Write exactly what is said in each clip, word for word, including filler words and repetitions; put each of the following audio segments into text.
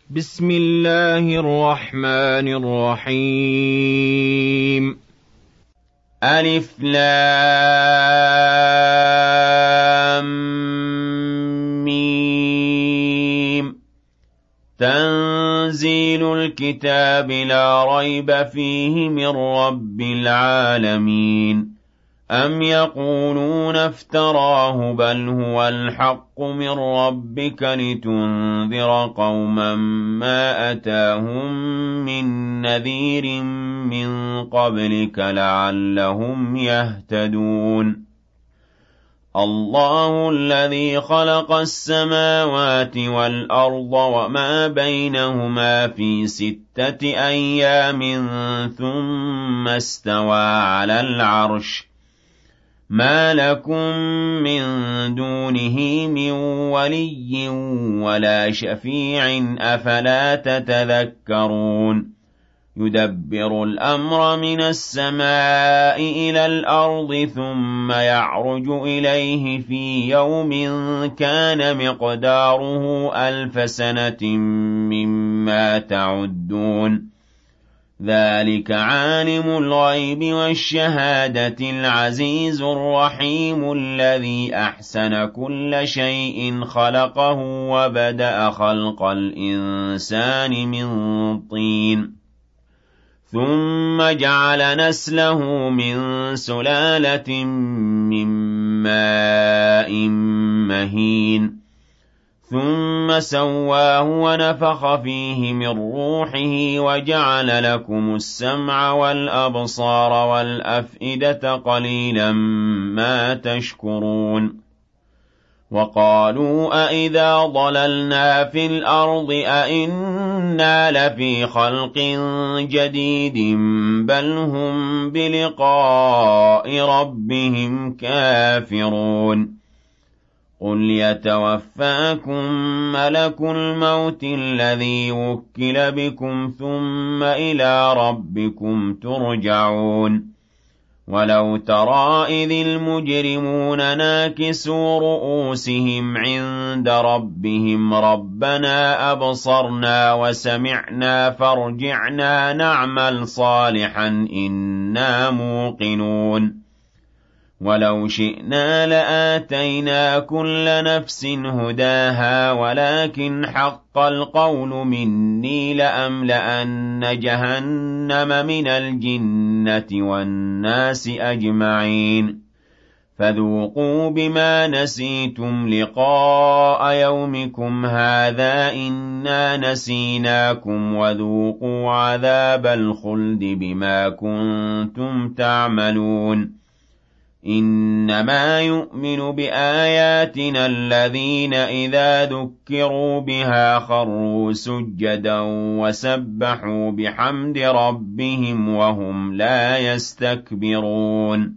بسم الله الرحمن الرحيم ألف لام ميم تنزيل الكتاب لا ريب فيه من رب العالمين أم يقولون افتراه بل هو الحق من ربك لتنذر قوما ما أتاهم من نذير من قبلك لعلهم يهتدون الله الذي خلق السماوات والأرض وما بينهما في ستة أيام ثم استوى على العرش ما لكم من دونه من ولي ولا شفيع أفلا تتذكرون يدبر الأمر من السماء إلى الأرض ثم يعرج إليه في يوم كان مقداره ألف سنة مما تعدون ذلك عالم الغيب والشهادة العزيز الرحيم الذي أحسن كل شيء خلقه وبدأ خلق الإنسان من طين ثم جعل نسله من سلالة من ماء مهين ثم سواه ونفخ فيه من روحه وجعل لكم السمع والأبصار والأفئدة قليلا ما تشكرون وقالوا أئذا ضللنا في الأرض أئنا لفي خلق جديد بل هم بلقاء ربهم كافرون قل يتوفاكم ملك الموت الذي وكل بكم ثم إلى ربكم ترجعون ولو ترى إذ المجرمون ناكسوا رؤوسهم عند ربهم ربنا أبصرنا وسمعنا فارجعنا نعمل صالحا إنا موقنون ولو شئنا لآتينا كل نفس هداها ولكن حق القول مني لأملأن جهنم من الجنة والناس أجمعين فذوقوا بما نسيتم لقاء يومكم هذا إنا نسيناكم وذوقوا عذاب الخلد بما كنتم تعملون إنما يؤمن بآياتنا الذين إذا ذكروا بها خروا سجدا وسبحوا بحمد ربهم وهم لا يستكبرون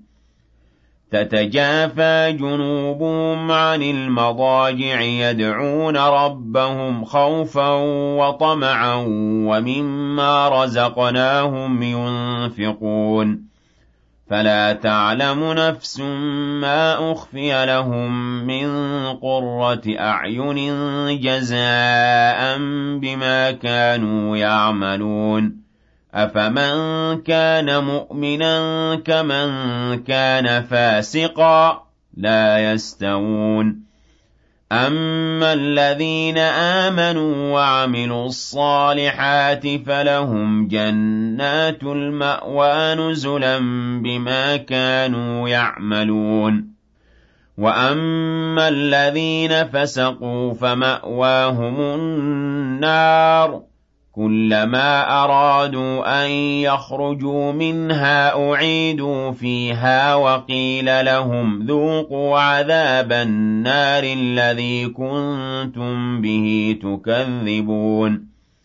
تتجافى جنوبهم عن المضاجع يدعون ربهم خوفا وطمعا ومما رزقناهم ينفقون فلا تعلم نفس ما أخفي لهم من قرة أعين جزاء بما كانوا يعملون أفمن كان مؤمنا كمن كان فاسقا لا يستوون أما الذين آمنوا وعملوا الصالحات فلهم جنات المأوى نزلا بما كانوا يعملون وأما الذين فسقوا فمأواهم النار كلما أرادوا أن يخرجوا منها أعيدوا فيها وقيل لهم ذوقوا عذاب النار الذي كنتم به تكذبون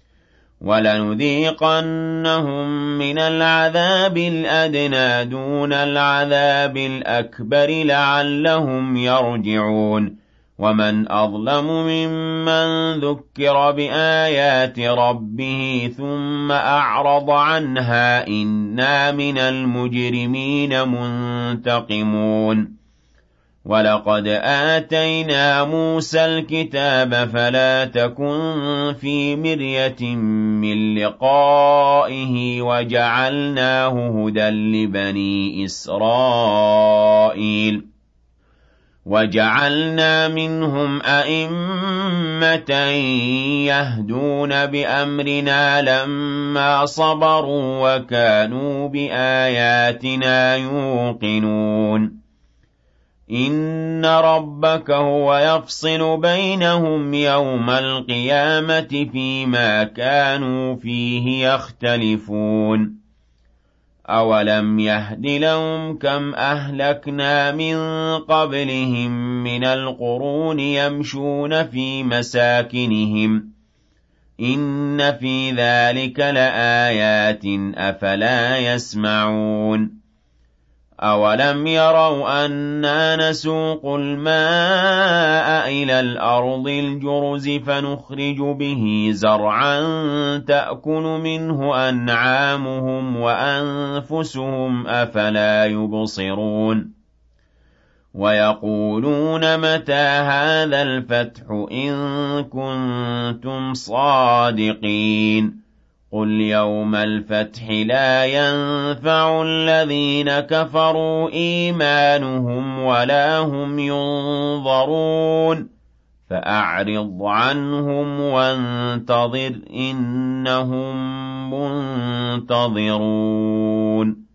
ولنذيقنهم من العذاب الأدنى دون العذاب الأكبر لعلهم يرجعون ومن أظلم ممن ذكر بآيات ربه ثم أعرض عنها إنا من المجرمين منتقمون وَلَقَدْ آتَيْنَا مُوسَى الْكِتَابَ فَلَا تَكُن فِي مِرْيَةٍ مِّن لِّقَائِهِ وَجَعَلْنَاهُ هُدًى لِّبَنِي إِسْرَائِيلَ وَجَعَلْنَا مِنْهُمْ أَئِمَّةً يَهْدُونَ بِأَمْرِنَا لَمَّا صَبَرُوا وَكَانُوا بِآيَاتِنَا يُوقِنُونَ إِنَّ رَبَّكَ هُوَ يَفْصِلُ بَيْنَهُمْ يَوْمَ الْقِيَامَةِ فِيمَا كَانُوا فِيهِ يَخْتَلِفُونَ أَوَلَمْ يَهْدِ لَهُمْ كَمْ أَهْلَكْنَا مِن قَبْلِهِم مِّنَ الْقُرُونِ يَمْشُونَ فِي مَسَاكِنِهِمْ ۗ إِنَّ فِي ذَلِكَ لَآيَاتٍ ۖ أَفَلَا يَسْمَعُونَ أَوَلَمْ يَرَوْا أَنَّا نَسُوقُ الْمَاءَ إِلَى الْأَرْضِ الْجُرُزِ فَنُخْرِجُ بِهِ زَرْعًا تَأْكُلُ مِنْهُ أَنْعَامُهُمْ وَأَنفُسُهُمْ ۖ أَفَلَا يُبْصِرُونَ وَيَقُولُونَ مَتَىٰ هَٰذَا الْفَتْحُ إِن كُنتُمْ صَادِقِينَ قُلْ يَوْمَ الْفَتْحِ لَا يَنفَعُ الَّذِينَ كَفَرُوا إِيمَانُهُمْ وَلَا هُمْ يُنظَرُونَ فَأَعْرِضْ عَنْهُمْ وَانتَظِرْ إِنَّهُم مُّنتَظِرُونَ